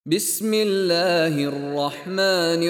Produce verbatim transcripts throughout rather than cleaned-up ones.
بسم الله الرحمن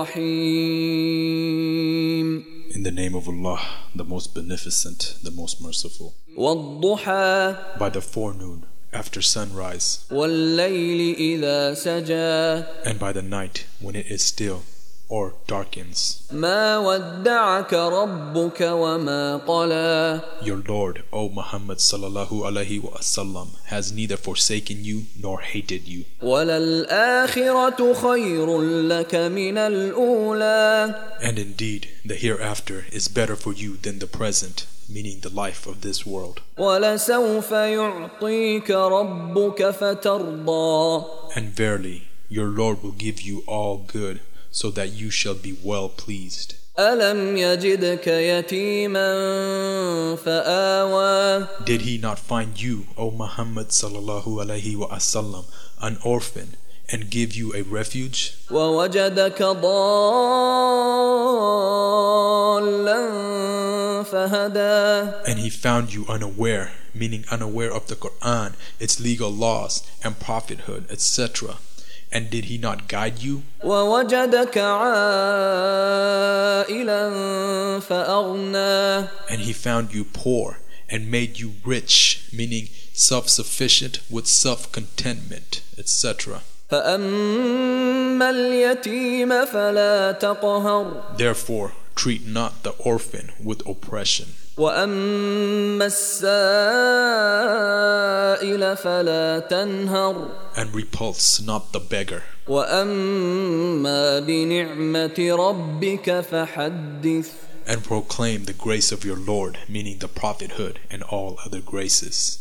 الرحيم. In the name of Allah, the most beneficent, the most merciful. والضحى By the forenoon, after sunrise, والليل إذا سجى and by the night, when it is still or darkens. ما ودعك ربك وما قلى. Your Lord, O Muhammad sallallahu alaihi wasallam, has neither forsaken you nor hated you. وللآخرة خير لك من الأولى. And indeed, the hereafter is better for you than the present, meaning the life of this world. ولسوف يعطيك ربك فترضى. And verily, your Lord will give you all good, so that you shall be well pleased. ألم يجدك يتيما فآوى. Did he not find you, O Muhammad sallallahu alaihi wasallam, an orphan, and give you a refuge? ووجدك ضالا فهدى. And he found you unaware, meaning unaware of the Quran, its legal laws and prophethood, et cetera. And did he not guide you? ووجدك عائلا فأغنى. And he found you poor and made you rich, meaning self-sufficient with self-contentment, et cetera. فأما اليتيم فلا تقهر. Therefore, treat not the orphan with oppression. وأما السائل فلا تنهر. And repulse not the beggar. وأما بنعمة ربك فحدث. And proclaim the grace of your Lord, meaning the prophethood and all other graces.